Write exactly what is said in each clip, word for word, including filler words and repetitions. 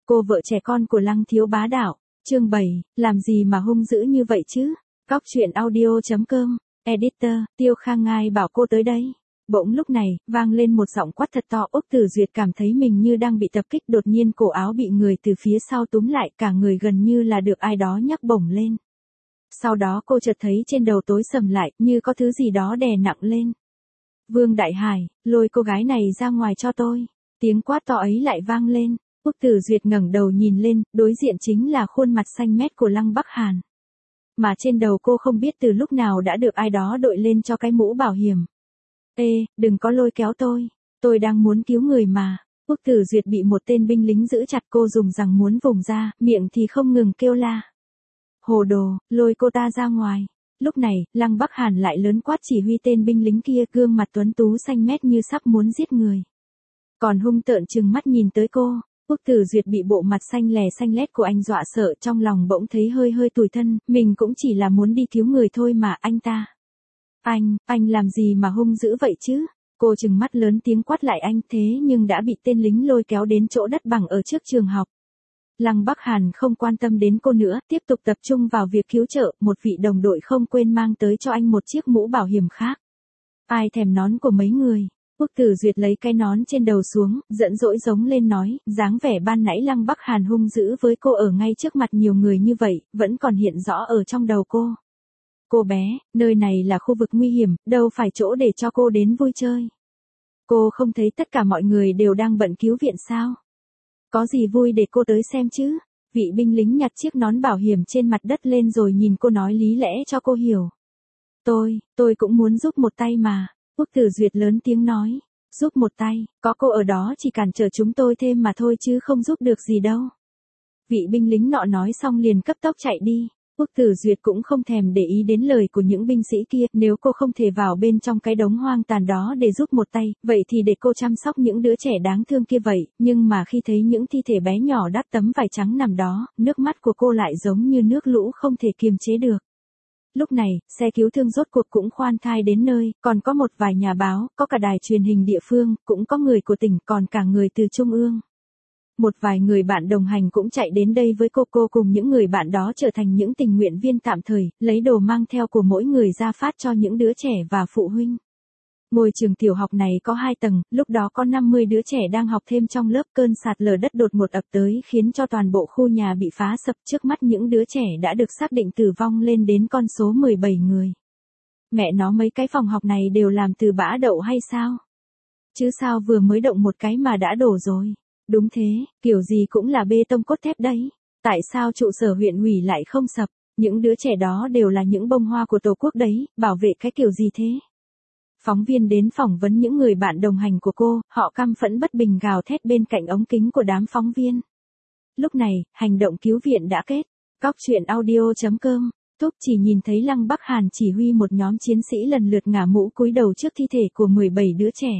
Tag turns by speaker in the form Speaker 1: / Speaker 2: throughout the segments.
Speaker 1: Cô vợ trẻ con của Lăng Thiếu Bá Đạo, chương bảy, làm gì mà hung dữ như vậy chứ? Cóc truyện audio chấm com, editor, Tiêu Khang Ngai bảo cô tới đây. Bỗng lúc này, vang lên một giọng quát thật to. Úc Tử Duyệt cảm thấy mình như đang bị tập kích, đột nhiên cổ áo bị người từ phía sau túm lại, cả người gần như là được ai đó nhấc bổng lên. Sau đó cô chợt thấy trên đầu tối sầm lại, như có thứ gì đó đè nặng lên. Vương Đại Hải, lôi cô gái này ra ngoài cho tôi. Tiếng quát to ấy lại vang lên. Úc Tử Duyệt ngẩng đầu nhìn lên, đối diện chính là khuôn mặt xanh mét của Lăng Bắc Hàn. Mà trên đầu cô không biết từ lúc nào đã được ai đó đội lên cho cái mũ bảo hiểm. Ê, đừng có lôi kéo tôi, tôi đang muốn cứu người mà. Úc Tử Duyệt bị một tên binh lính giữ chặt, cô dùng rằng muốn vùng ra, miệng thì không ngừng kêu la. Hồ đồ, lôi cô ta ra ngoài. Lúc này, Lăng Bắc Hàn lại lớn quát chỉ huy tên binh lính kia, gương mặt tuấn tú xanh mét như sắp muốn giết người. Còn hung tợn trừng mắt nhìn tới cô. Úc Tử Duyệt bị bộ mặt xanh lè xanh lét của anh dọa sợ, trong lòng bỗng thấy hơi hơi tủi thân, mình cũng chỉ là muốn đi cứu người thôi mà. Anh ta. Anh, anh làm gì mà hung dữ vậy chứ? Cô trừng mắt lớn tiếng quát lại anh, thế nhưng đã bị tên lính lôi kéo đến chỗ đất bằng ở trước trường học. Lăng Bắc Hàn không quan tâm đến cô nữa, tiếp tục tập trung vào việc cứu trợ. Một vị đồng đội không quên mang tới cho anh một chiếc mũ bảo hiểm khác. Ai thèm nón của mấy người? Úc Tử Duyệt lấy cái nón trên đầu xuống, giận dỗi giống lên nói, dáng vẻ ban nãy Lăng Bắc Hàn hung dữ với cô ở ngay trước mặt nhiều người như vậy, vẫn còn hiện rõ ở trong đầu cô. Cô bé, nơi này là khu vực nguy hiểm, đâu phải chỗ để cho cô đến vui chơi. Cô không thấy tất cả mọi người đều đang bận cứu viện sao? Có gì vui để cô tới xem chứ? Vị binh lính nhặt chiếc nón bảo hiểm trên mặt đất lên rồi nhìn cô nói lý lẽ cho cô hiểu. Tôi, tôi cũng muốn giúp một tay mà. Úc Tử Duyệt lớn tiếng nói, giúp một tay, có cô ở đó chỉ cản trở chúng tôi thêm mà thôi chứ không giúp được gì đâu. Vị binh lính nọ nói xong liền cấp tốc chạy đi. Úc Tử Duyệt cũng không thèm để ý đến lời của những binh sĩ kia, nếu cô không thể vào bên trong cái đống hoang tàn đó để giúp một tay, vậy thì để cô chăm sóc những đứa trẻ đáng thương kia vậy, nhưng mà khi thấy những thi thể bé nhỏ đắp tấm vải trắng nằm đó, nước mắt của cô lại giống như nước lũ không thể kiềm chế được. Lúc này, xe cứu thương rốt cuộc cũng khoan thai đến nơi, còn có một vài nhà báo, có cả đài truyền hình địa phương, cũng có người của tỉnh, còn cả người từ trung ương. Một vài người bạn đồng hành cũng chạy đến đây với cô, cô cùng những người bạn đó trở thành những tình nguyện viên tạm thời, lấy đồ mang theo của mỗi người ra phát cho những đứa trẻ và phụ huynh. Ngôi trường tiểu học này có hai tầng, lúc đó có năm mươi đứa trẻ đang học thêm trong lớp. Cơn sạt lở đất đột ngột ập tới khiến cho toàn bộ khu nhà bị phá sập, trước mắt những đứa trẻ đã được xác định tử vong lên đến con số mười bảy người. Mẹ nó, mấy cái phòng học này đều làm từ bã đậu hay sao? Chứ sao vừa mới động một cái mà đã đổ rồi? Đúng thế, kiểu gì cũng là bê tông cốt thép đấy. Tại sao trụ sở huyện ủy lại không sập? Những đứa trẻ đó đều là những bông hoa của Tổ quốc đấy, bảo vệ cái kiểu gì thế? Phóng viên đến phỏng vấn những người bạn đồng hành của cô, họ căm phẫn bất bình gào thét bên cạnh ống kính của đám phóng viên. Lúc này, hành động cứu viện đã kết. Cóc truyện audio chấm com, Túc chỉ nhìn thấy Lăng Bắc Hàn chỉ huy một nhóm chiến sĩ lần lượt ngả mũ cúi đầu trước thi thể của mười bảy đứa trẻ.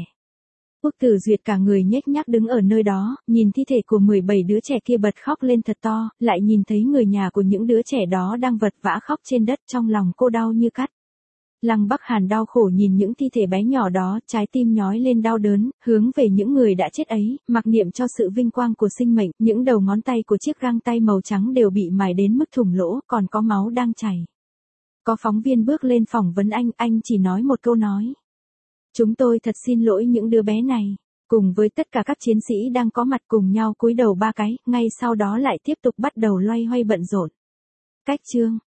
Speaker 1: Úc Tử Duyệt cả người nhếch nhác đứng ở nơi đó, nhìn thi thể của mười bảy đứa trẻ kia bật khóc lên thật to, lại nhìn thấy người nhà của những đứa trẻ đó đang vật vã khóc trên đất, trong lòng cô đau như cắt. Lăng Bắc Hàn đau khổ nhìn những thi thể bé nhỏ đó, trái tim nhói lên đau đớn, hướng về những người đã chết ấy, mặc niệm cho sự vinh quang của sinh mệnh. Những đầu ngón tay của chiếc găng tay màu trắng đều bị mài đến mức thủng lỗ, còn có máu đang chảy. Có phóng viên bước lên phỏng vấn anh, anh chỉ nói một câu nói. Chúng tôi thật xin lỗi những đứa bé này. Cùng với tất cả các chiến sĩ đang có mặt cùng nhau cúi đầu ba cái, ngay sau đó lại tiếp tục bắt đầu loay hoay bận rộn. Cách chương